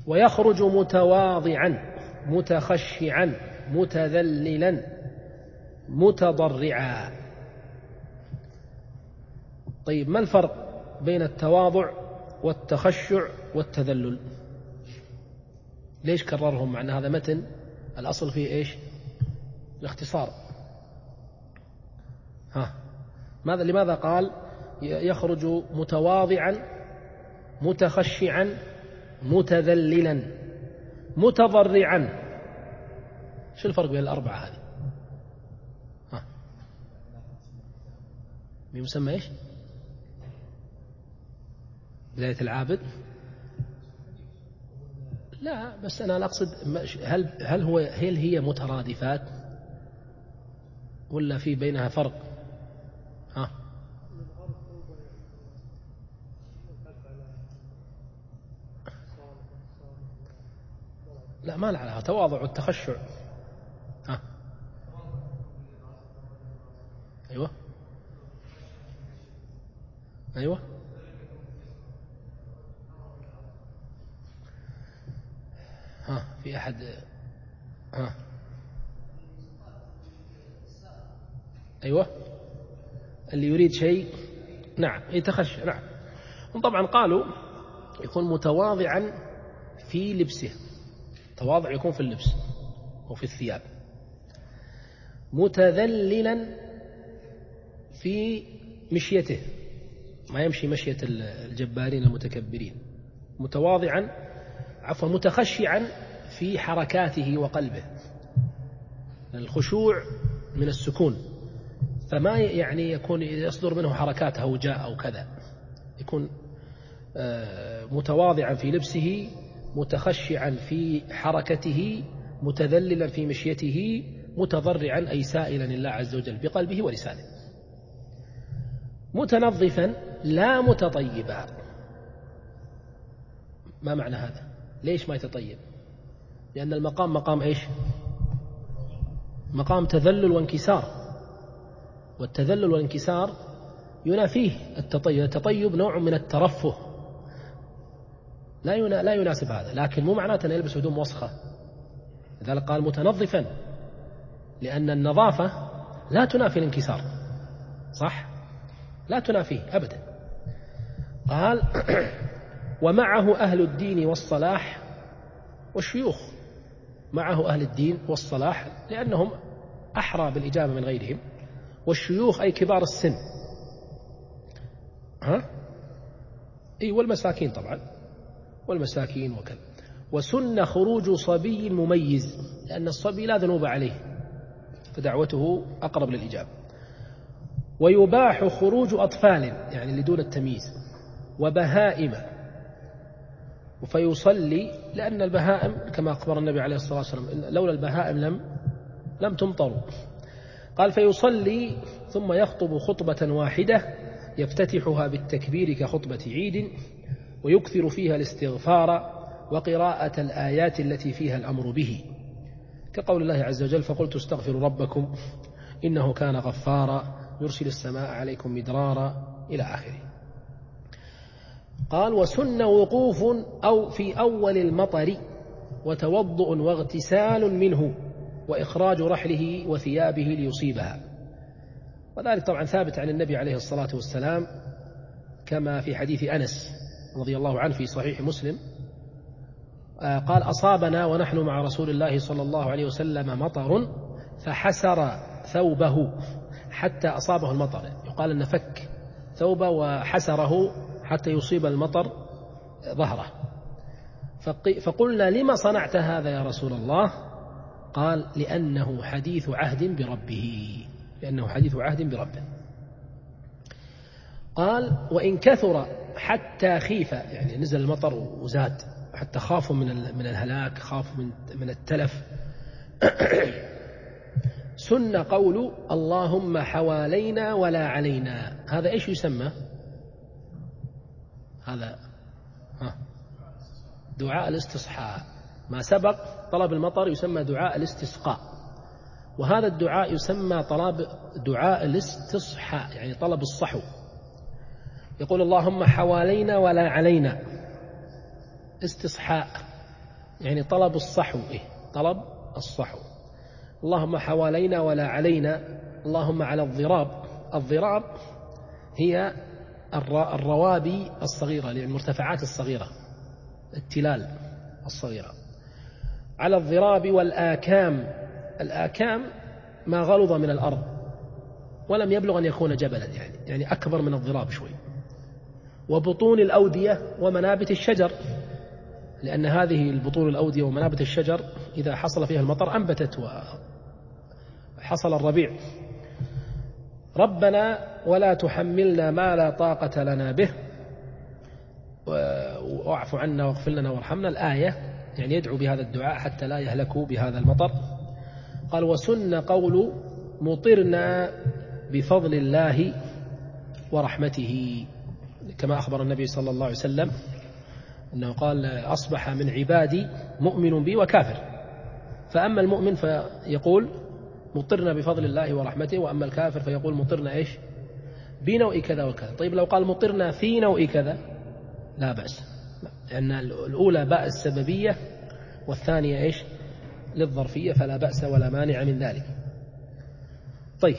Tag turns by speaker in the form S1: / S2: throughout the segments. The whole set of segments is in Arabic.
S1: ويخرج متواضعا متخشعا متذللا متضرعا. طيب ما الفرق بين التواضع والتخشع والتذلل؟ ليش كررهم مع أن هذا متن الأصل فيه إيش؟ الاختصار. لماذا قال يخرج متواضعا متخشعا متذللا متضرعا؟ شو الفرق بين الأربعة هذه؟ بمسمى إيش؟ بداية العابد؟ لا، بس أنا أقصد هل هي مترادفات ولا في بينها فرق؟ لا، ما لها تواضع والتخشع. أيوة في أحد أيوة اللي يريد شيء نعم يتخشى. نعم، طبعا قالوا يكون متواضعا في لبسه، تواضع يكون في اللبس وفي الثياب، متذللا في مشيته، ما يمشي مشية الجبارين المتكبرين، متخشعا في حركاته وقلبه، الخشوع من السكون، فما يعني يكون يصدر منه حركات هوجاء أو كذا، يكون متواضعا في لبسه متخشعا في حركته متذللا في مشيته متضرعا أي سائلا لله عز وجل بقلبه ولسانه، متنظفا لا متطيبا. ما معنى هذا؟ ليش ما يتطيب؟ لأن المقام مقام إيش؟ مقام تذلل وانكسار، والتذلل والانكسار ينافيه التطيب. التطيب نوع من الترفه لا يناسب هذا، لكن مو معناته أن يلبس هدوم وسخة، لذلك قال متنظفا، لأن النظافة لا تنافي الانكسار، صح؟ لا تنافيه أبدا. قال ومعه أهل الدين والصلاح والشيوخ، معه أهل الدين والصلاح لأنهم أحرى بالإجابة من غيرهم، والشيوخ أي كبار السن، والمساكين طبعا، والمساكين وكذا. وسن خروج صبي مميز، لأن الصبي لا ذنوب عليه فدعوته أقرب للإجابة. ويباح خروج أطفال يعني اللي دون التمييز، وبهائم، فيصلي، لأن البهائم كما أخبر النبي عليه الصلاة والسلام لولا البهائم لم تمطروا. قال فيصلي ثم يخطب خطبة واحدة يفتتحها بالتكبير كخطبة عيد، ويكثر فيها الاستغفار وقراءة الآيات التي فيها الأمر به، كقول الله عز وجل فقلت استغفروا ربكم إنه كان غفارا يرسل السماء عليكم مدرارا إلى آخره. قال وسن وقوف أو في أول المطر وتوضؤ واغتسال منه وإخراج رحله وثيابه ليصيبها، وذلك طبعا ثابت عن النبي عليه الصلاة والسلام كما في حديث أنس رضي الله عنه في صحيح مسلم قال أصابنا ونحن مع رسول الله صلى الله عليه وسلم مطر فحسر ثوبه حتى أصابه المطر، يقال أن فك ثوبه وحسره حتى يصيب المطر ظهره، فقلنا لما صنعت هذا يا رسول الله؟ قال لأنه حديث عهد بربه، قال وإن كثر حتى خيف، يعني نزل المطر وزاد حتى خافوا من الهلاك، خافوا من التلف. سن قول اللهم حوالينا ولا علينا، هذا إيش يسمى؟ هذا دعاء الاستصحاء، ما سبق طلب المطر يسمى دعاء الاستسقاء، وهذا الدعاء يسمى دعاء الاستصحاء، يعني طلب الصحو. يقول اللهم حوالينا ولا علينا، استصحاء يعني طلب الصحو، طلب الصحو. اللهم حوالينا ولا علينا، اللهم على الضراب. الضراب هي الروابي الصغيرة، المرتفعات الصغيرة، التلال الصغيرة. على الضراب والآكام. الآكام ما غلظ من الأرض ولم يبلغ أن يكون جبلا، يعني أكبر من الضراب شوي. وبطون الأودية ومنابت الشجر، لأن هذه البطون الأودية ومنابت الشجر إذا حصل فيها المطر أنبتت وحصل الربيع. ربنا ولا تحملنا ما لا طاقة لنا به واعف عنا واغفر لنا وارحمنا. الآية يعني يدعو بهذا الدعاء حتى لا يهلكوا بهذا المطر. قال وسن قول مطرنا بفضل الله ورحمته، كما أخبر النبي صلى الله عليه وسلم أنه قال أصبح من عبادي مؤمن بي وكافر، فأما المؤمن فيقول مطرنا بفضل الله ورحمته، وأما الكافر فيقول مطرنا إيش بنوء كذا وكذا. طيب لو قال مطرنا في نوء كذا لا بأس، لأن الأولى باء السببية والثانية إيش للظرفية، فلا بأس ولا مانع من ذلك. طيب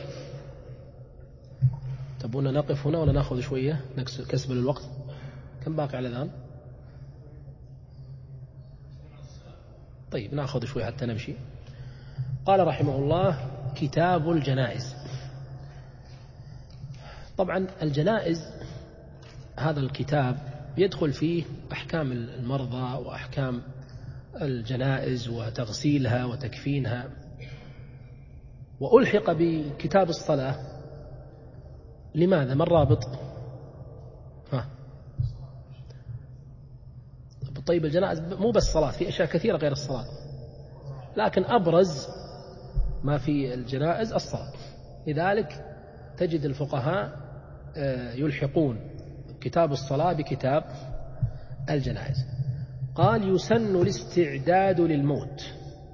S1: تبون نقف هنا ولا نأخذ شوية كسب للوقت؟ كم باقي على الآن؟ طيب نأخذ شوية حتى نمشي. قال رحمه الله كتاب الجنائز. طبعا الجنائز هذا الكتاب يدخل فيه أحكام المرضى وأحكام الجنائز وتغسيلها وتكفينها، وألحق بكتاب الصلاة. لماذا؟ ما الرابط؟ طيب الجنائز مو بس الصلاة، في أشياء كثيرة غير الصلاة، لكن أبرز ما في الجنائز الصلاة. لذلك تجد الفقهاء يلحقون كتاب الصلاة بكتاب الجنائز. قال يسن الاستعداد للموت.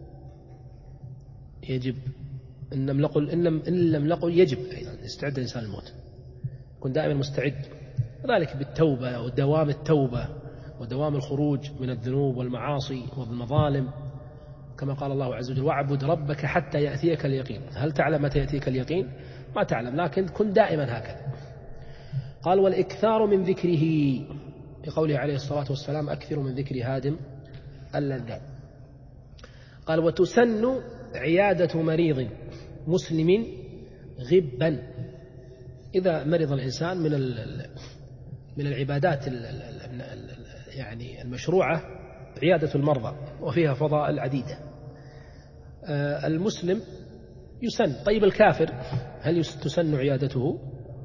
S1: يجب إن لم نقل يجب أيضا يستعد الإنسان للموت، يكون دائما مستعد، وذلك بالتوبة ودوام التوبة ودوام الخروج من الذنوب والمعاصي والمظالم، كما قال الله عز وجل واعبد ربك حتى يأتيك اليقين. هل تعلم متى يأتيك اليقين؟ ما تعلم، لكن كن دائما هكذا. قال والإكثار من ذكره، بقوله عليه الصلاة والسلام أكثر من ذكر هادم اللذات. قال وتسن عيادة مريض مسلم غبا. إذا مرض الإنسان من العبادات يعني المشروعة عيادة المرضى، وفيها فضائل عديدة. المسلم يسن. طيب الكافر هل تسن عيادته؟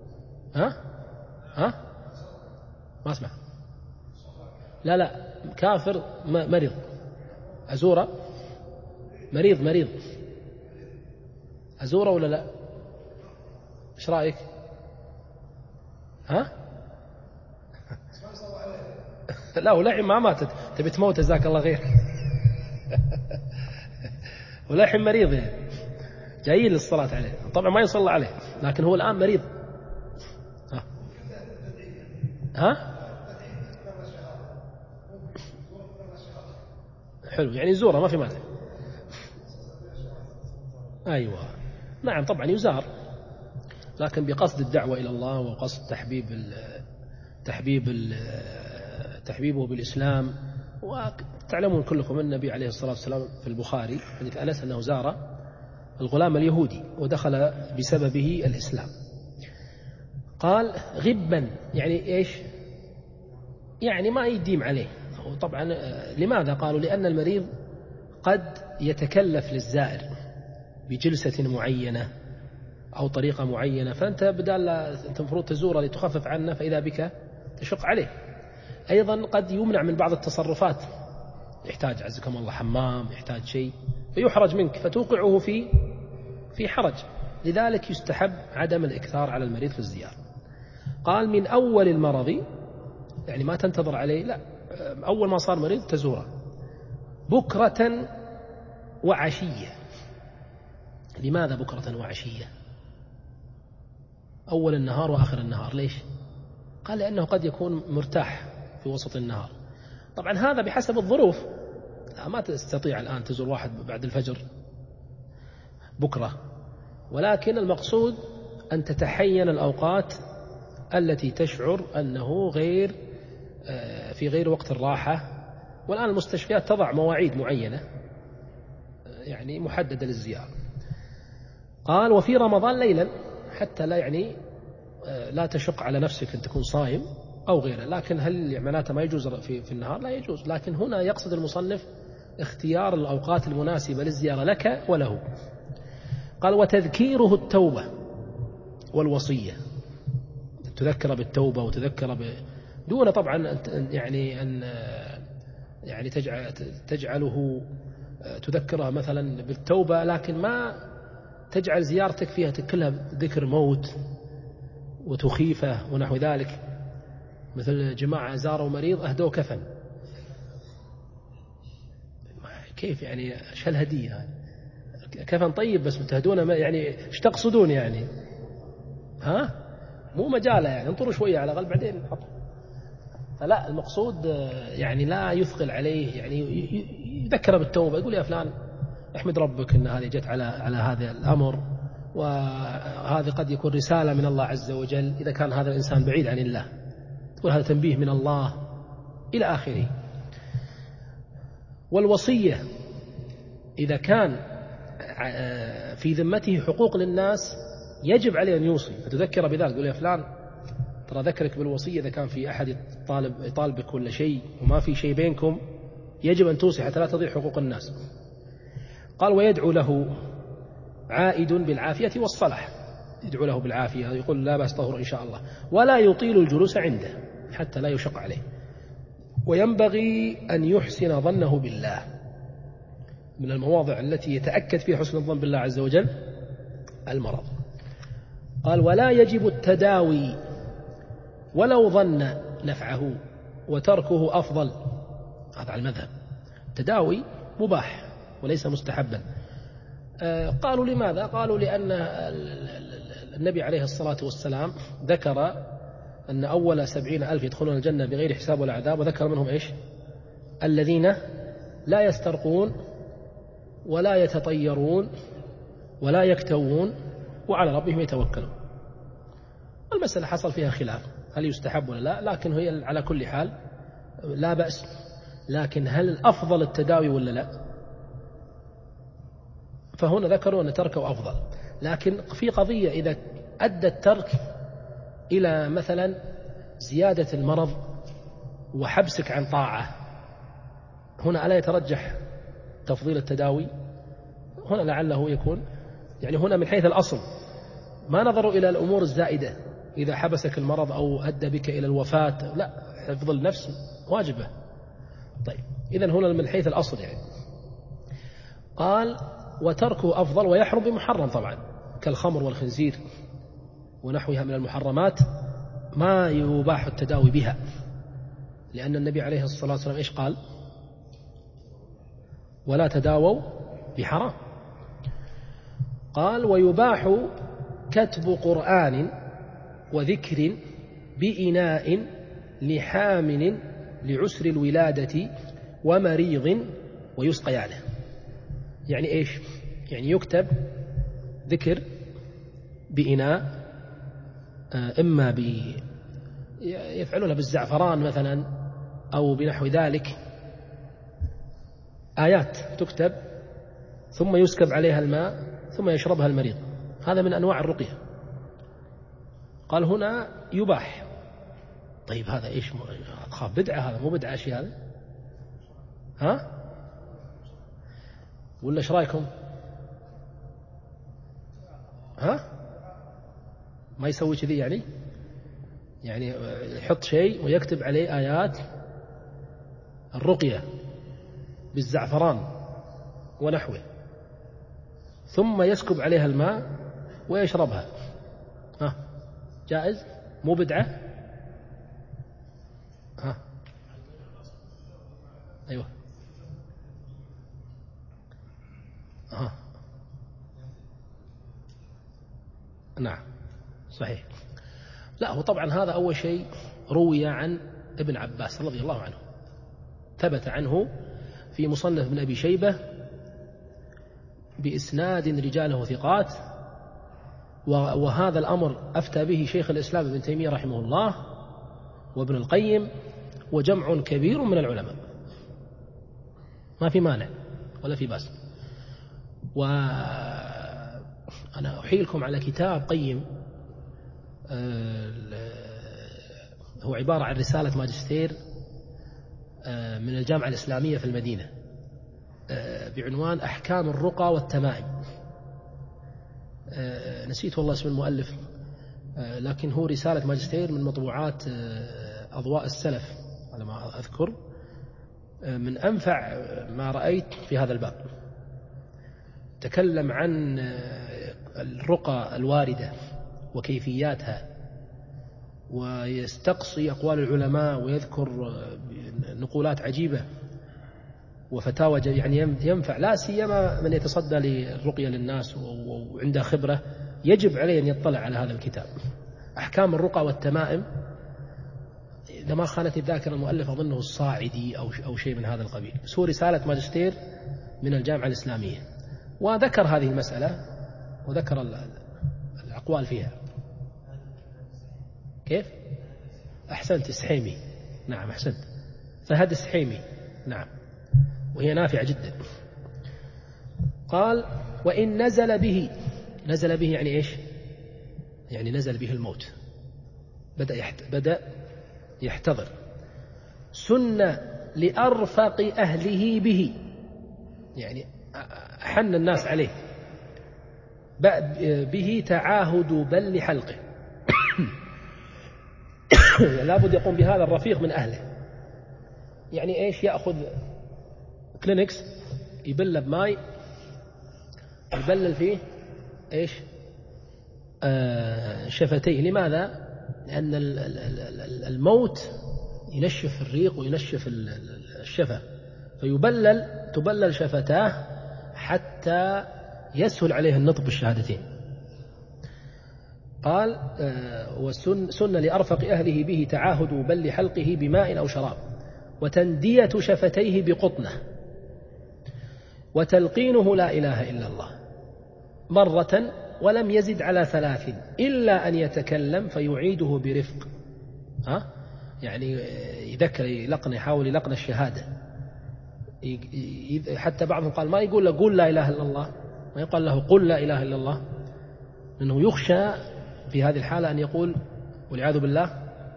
S1: ما اسمع. لا كافر مريض أزوره، مريض أزوره ولا لا؟ إيش رأيك؟ لا ولحين ما ماتت تبي تموت جزاك الله خير. ولحين مريض يعني جايين للصلاة عليه، طبعا ما يصلى عليه، لكن هو الآن مريض. حلو، يعني زوره ما في مانع. أيوة نعم طبعا يزار، لكن بقصد الدعوة إلى الله وقصد تحبيبه بالإسلام. وتعلمون كلكم النبي عليه الصلاة والسلام في البخاري حديث أنس أنه زار الغلام اليهودي ودخل بسببه الإسلام. قال غبا يعني إيش؟ يعني ما يديم عليه. طبعا لماذا قالوا؟ لأن المريض قد يتكلف للزائر بجلسة معينة أو طريقة معينة، فأنت بدال أنت المفروض تزوره لتخفف عنه، فإذا بك تشق عليه. أيضا قد يمنع من بعض التصرفات، يحتاج عزكم الله حمام، يحتاج شيء فيحرج منك فتوقعه في حرج. لذلك يستحب عدم الإكثار على المريض في الزيارة. قال من أول المرض، يعني ما تنتظر عليه، لا أول ما صار مريض تزوره بكرة وعشية. لماذا بكرة وعشية؟ أول النهار وآخر النهار ليش؟ قال لأنه قد يكون مرتاح في وسط النهار. طبعا هذا بحسب الظروف، ما تستطيع الآن تزور واحد بعد الفجر بكرة، ولكن المقصود أن تتحين الأوقات التي تشعر أنه في غير وقت الراحة. والآن المستشفيات تضع مواعيد معينة يعني محددة للزيارة. قال وفي رمضان ليلا، حتى لا تشق على نفسك أن تكون صائم أو غيره. لكن هل معناته ما يجوز في النهار؟ لا يجوز، لكن هنا يقصد المصنف اختيار الأوقات المناسبة للزيارة لك وله. قال وتذكيره التوبة والوصية، تذكر بالتوبة وتذكر دون طبعا أن تجعله تذكرها مثلا بالتوبة، لكن ما تجعل زيارتك فيها كلها ذكر موت وتخيفة ونحو ذلك. مثل جماعة زاروا مريض أهدوا كفن، كيف يعني؟ ايش هالهدية؟ كفن طيب بس بتهدونه يعني ايش تقصدون يعني؟ مو مجاله يعني، انطروا شوية على الأقل بعدين حط. فلا، المقصود يعني لا يثقل عليه، يعني يذكر بالتوبة، يقول يا فلان احمد ربك ان هذه جت على هذا الأمر، وهذا قد يكون رسالة من الله عز وجل إذا كان هذا الإنسان بعيد عن الله، تقول هذا تنبيه من الله إلى آخره. والوصية إذا كان في ذمته حقوق للناس يجب عليه أن يوصي، فتذكر بذلك، تقول يا فلان ترى ذكرك بالوصية إذا كان في أحد يطالبك ولا شيء وما في شيء بينكم يجب أن توصي حتى لا تضيع حقوق الناس. قال ويدعو له عائد بالعافية والصلاح، يدعو له بالعافية، يقول لا بأس طهر إن شاء الله، ولا يطيل الجلوس عنده حتى لا يشق عليه. وينبغي أن يحسن ظنه بالله، من المواضع التي يتأكد فيها حسن الظن بالله عز وجل المرض. قال ولا يجب التداوي ولو ظن نفعه، وتركه أفضل. هذا على المذهب، التداوي مباح وليس مستحبا. قالوا لماذا؟ قالوا لأن النبي عليه الصلاة والسلام ذكر أن أول 70,000 يدخلون الجنة بغير حساب ولا عذاب، وذكر منهم إيش؟ الذين لا يسترقون ولا يتطيرون ولا يكتوون وعلى ربهم يتوكلون. المسألة حصل فيها خلاف هل يستحب ولا لا، لكن هي على كل حال لا بأس. لكن هل الأفضل التداوي ولا لا؟ فهنا ذكروا أن تركه أفضل. لكن في قضية إذا أدى الترك إلى مثلا زيادة المرض وحبسك عن طاعة، هنا ألا يترجح تفضيل التداوي؟ هنا لعله يكون يعني هنا من حيث الأصل ما نظروا إلى الأمور الزائدة، إذا حبسك المرض أو أدى بك إلى الوفاة، لا، حفظ النفس واجبة. طيب إذن هنا من حيث الأصل يعني. قال وتركه أفضل، ويحرم بمحرم طبعا كالخمر والخنزير ونحوها من المحرمات ما يباح التداوي بها، لأن النبي عليه الصلاة والسلام إيش قال؟ ولا تداووا بحرام. قال ويباح كتب قرآن وذكر بإناء لحامل لعسر الولادة ومريض ويسقيانه. يعني إيش؟ يعني يكتب ذكر بإناء، إما يفعلونها بالزعفران مثلا أو بنحو ذلك، آيات تكتب ثم يسكب عليها الماء ثم يشربها المريض. هذا من أنواع الرقية. قال هنا يباح. طيب هذا إيش؟ أخاف بدعة، هذا مو بدعة شيء هذا؟ ولا إيش رأيكم؟ ما يسوي كذي يعني يحط شيء ويكتب عليه آيات الرقية بالزعفران ونحوه ثم يسكب عليها الماء ويشربها. جائز؟ مو بدعة؟ أيوة. نعم صحيح. لا، هو طبعا هذا أول شيء روي عن ابن عباس رضي الله عنه، ثبت عنه في مصنف ابن أبي شيبة بإسناد رجاله ثقات، وهذا الأمر أفتى به شيخ الإسلام ابن تيمية رحمه الله وابن القيم وجمع كبير من العلماء، ما في مانع ولا في بأس. وأنا أحيلكم على كتاب قيم هو عبارة عن رسالة ماجستير من الجامعة الإسلامية في المدينة بعنوان أحكام الرقى والتمائم. نسيت والله اسم المؤلف، لكن هو رسالة ماجستير من مطبوعات أضواء السلف على ما أذكر، من أنفع ما رأيت في هذا الباب. تكلم عن الرقى الواردة وكيفياتها، ويستقصي أقوال العلماء ويذكر نقولات عجيبة وفتاوى يعني ينفع، لا سيما من يتصدى للرقية للناس وعنده خبرة، يجب عليه أن يطلع على هذا الكتاب أحكام الرقى والتمائم. إذا ما خانت الذاكرة المؤلف أظنه الصاعدي أو شيء من هذا القبيل، بس هو رسالة ماجستير من الجامعة الإسلامية، وذكر هذه المسألة وذكر الأقوال فيها. كيف؟ أحسنت، السحيمي، نعم أحسنت، فهد السحيمي، نعم، وهي نافعة جدا. قال وإن نزل به، نزل به يعني إيش؟ يعني نزل به الموت، بدأ يحتضر، سن لأرفق أهله به، يعني حن الناس عليه، به تعاهد بل حلقه لابد يقوم بهذا الرفيق من أهله. يعني إيش؟ يأخذ كلينكس يبل بماء، يبلل فيه إيش؟ شفتيه. لماذا؟ لأن الموت ينشف الريق وينشف الشفة، تبلل شفتاه حتى يسهل عليه النطق بالشهادتين. قال وسن لأرفق أهله به تعاهد بل حلقه بماء أو شراب، وتندية شفتيه بقطنة، وتلقينه لا إله إلا الله مرة، ولم يزد على 3 إلا أن يتكلم فيعيده برفق. يعني يذكر يلقن، يحاول يلقن الشهادة. حتى بعضهم قال ما يقول له قل لا إله إلا الله، ما يقال له قل لا إله إلا الله، لأنه يخشى في هذه الحالة أن يقول والعياذ بالله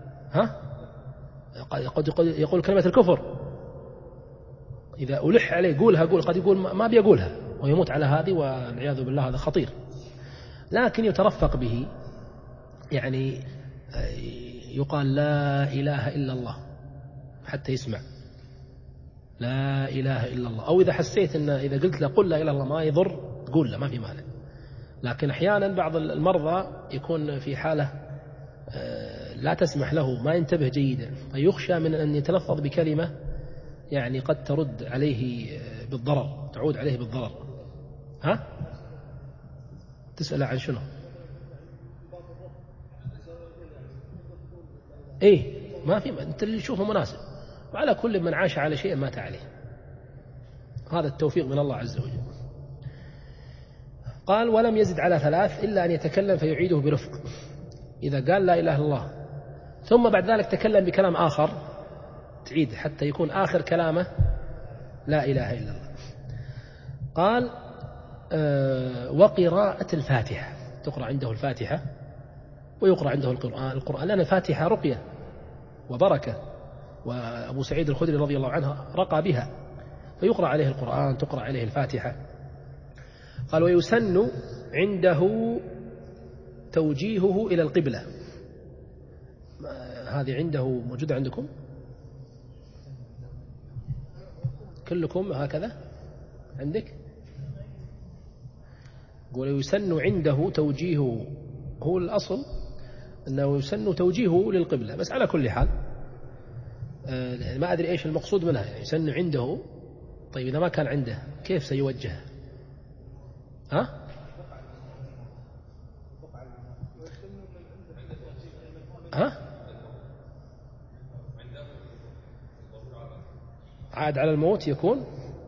S1: قد يقول كلمة الكفر. إذا ألح عليه قولها، قد يقول ما بيقولها ويموت على هذه، والعياذ بالله هذا خطير. لكن يترفق به، يعني يقال لا إله إلا الله حتى يسمع لا إله إلا الله، أو إذا حسيت أن إذا قلت له قل لا إله إلا الله ما يضر تقول له، ما في مانع. لكن أحيانا بعض المرضى يكون في حالة لا تسمح له، ما ينتبه جيدا، فيخشى من أن يتلفظ بكلمة يعني قد ترد عليه بالضرر، تعود عليه بالضرر. تسأل عن شنو؟ ما في، أنت اللي تشوفه مناسب، وعلى كل من عاش على شيء مات عليه، هذا التوفيق من الله عز وجل. قال ولم يزد على 3 إلا أن يتكلم فيعيده برفق. إذا قال لا إله إلا الله ثم بعد ذلك تكلم بكلام آخر تعيد حتى يكون آخر كلامه لا إله إلا الله. قال وقراءة الفاتحة، تقرأ عنده الفاتحة ويقرأ عنده القرآن، لأن الفاتحة رقية وبركة، وأبو سعيد الخدري رضي الله عنه رقى بها، فيقرأ عليه القرآن، تقرأ عليه الفاتحة. قال ويسن عنده توجيهه إلى القبلة. هذه عنده موجودة عندكم كلكم هكذا؟ عندك؟ قول يسن عنده توجيهه، هو الأصل أنه يسن توجيهه للقبلة، بس على كل حال ما أدري إيش المقصود منها، يعني يسن عنده. طيب إذا ما كان عنده كيف سيوجه؟ عاد على الموت يكون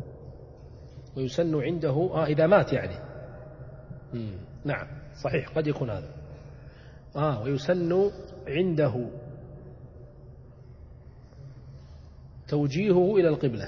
S1: ويسن عنده إذا مات يعني. نعم صحيح قد يكون هذا. ويسن عنده توجيهه إلى القبلة.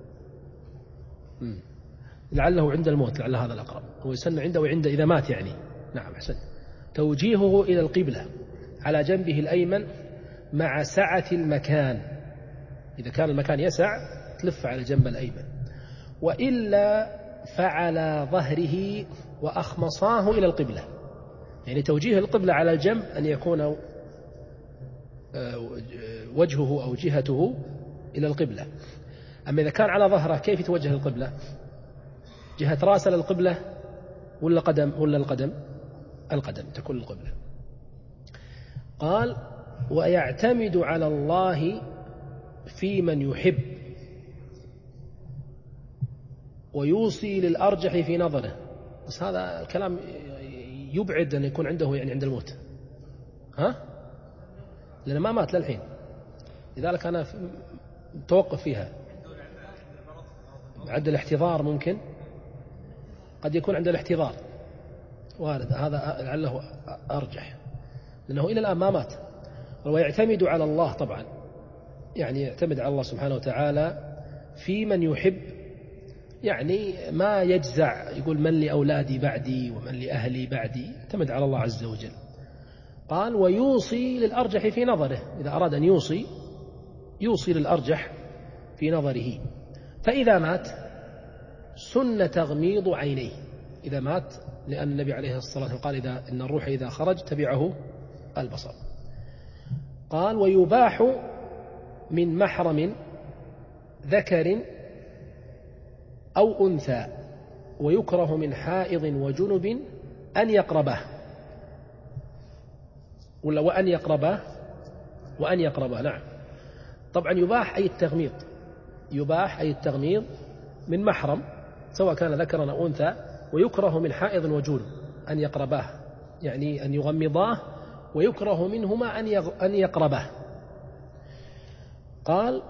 S1: لعله عند الموت، لعل هذا الأقرب. ويسن عنده إذا مات يعني. نعم أحسن. توجيهه إلى القبلة على جنبه الأيمن مع سعة المكان، إذا كان المكان يسع تلف على جنب الأيمن، وإلا فعلى ظهره وأخمصاه إلى القبلة. يعني توجيه القبلة على الجنب أن يكون وجهه أو جهته إلى القبلة. أما إذا كان على ظهره كيف يتوجه القبلة؟ جهة رأسه للقبلة ولا القدم؟ القدم تكون القبلة. قال ويعتمد على الله في من يحب ويوصي للأرجح في نظره. بس هذا الكلام يبعد أن يكون عنده يعني عند الموت، لأنه ما مات للحين، لذلك أنا توقف فيها. عند الاحتضار ممكن، قد يكون عند الاحتضار وارد، هذا لعله أرجح لأنه إلى الآن ما مات. ويعتمد على الله طبعا، يعني يعتمد على الله سبحانه وتعالى في من يحب، يعني ما يجزع يقول من لأولادي بعدي ومن لأهلي بعدي، يعتمد على الله عز وجل. قال ويوصي للأرجح في نظره، إذا أراد أن يوصي للأرجح في نظره. فإذا مات سن تغميض عينيه، إذا مات، لأن النبي عليه الصلاة والسلام قال إن الروح إذا خرج تبعه البصر. قال ويباح من محرم ذكر أو أنثى، ويكره من حائض وجنب أن يقربه، ولا وأن يقربه. نعم طبعا يباح أي التغميض، يباح أي التغميض من محرم سواء كان ذكرا أو أنثى، ويكره من حائض وجنب أن يقرباه، يعني أن يغمضاه، ويكره منهما أن يقرباه. قال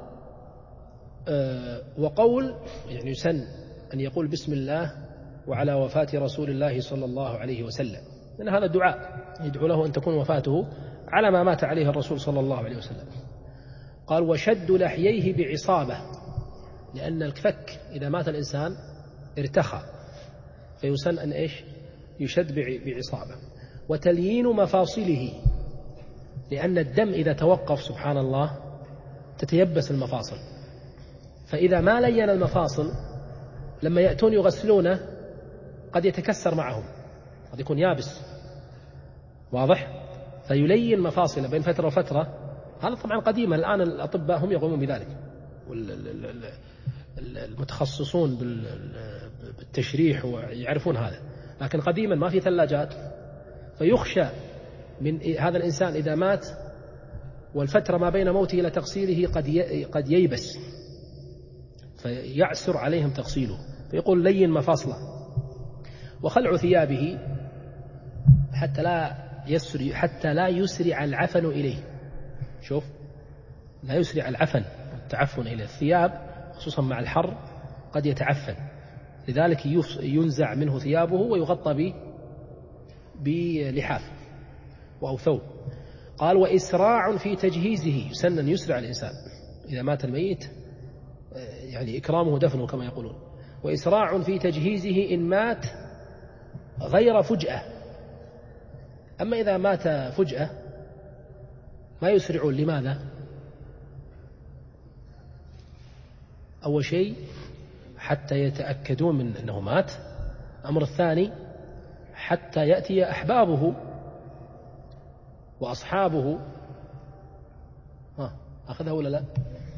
S1: وقول يعني يسن أن يقول بسم الله وعلى وفاة رسول الله صلى الله عليه وسلم، لأن هذا الدعاء يدعو له أن تكون وفاته على ما مات عليه الرسول صلى الله عليه وسلم. قال وشد لحييه بعصابة، لأن الفك إذا مات الإنسان ارتخى، فيسن أن يشد بعصابة. وتليين مفاصله، لأن الدم إذا توقف سبحان الله تتيبس المفاصل، فإذا ما لين المفاصل لما يأتون يغسلونه قد يتكسر معهم، قد يكون يابس، واضح؟ فيلين مفاصله بين فترة وفترة. هذا طبعا قديما، الآن الأطباء هم يقومون بذلك، المتخصصون بالتشريح ويعرفون هذا، لكن قديما ما في ثلاجات، فيخشى من هذا الإنسان إذا مات والفترة ما بين موته إلى تغسيله قد ييبس، فيعسر عليهم تغسيله، فيقول لين مفاصله. وخلع ثيابه حتى لا يسرع العفن إليه. شوف، لا يسرع العفن والتعفن إلى الثياب، خصوصا مع الحر قد يتعفن، لذلك ينزع منه ثيابه ويغطى بلحاف أو ثوب. قال وإسراع في تجهيزه، يسن أن يسرع الإنسان إذا مات الميت، يعني إكرامه دفنه كما يقولون. وإسراع في تجهيزه إن مات غير فجأة. أما إذا مات فجأة ما يسرعون. لماذا؟ أول شيء حتى يتأكدون من أنه مات، الأمر الثاني حتى يأتي أحبابه وأصحابه. أخذها ولا لا؟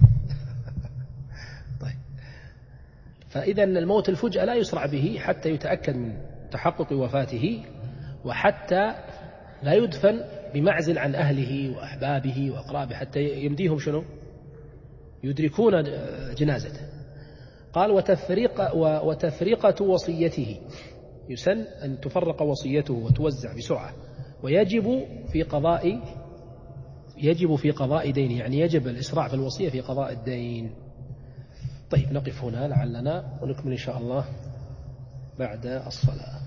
S1: طيب، فإذا الموت الفجأة لا يسرع به حتى يتأكد من تحقق وفاته، وحتى لا يدفن بمعزل عن أهله وأحبابه وأقرابه حتى يمديهم يدركون جنازته. قال وتفرقة وصيته، يسن أن تفرق وصيته وتوزع بسرعة. ويجب في قضاء دين، يعني يجب الإسراع في الوصية في قضاء الدين. طيب نقف هنا لعلنا ونكمل إن شاء الله بعد الصلاة.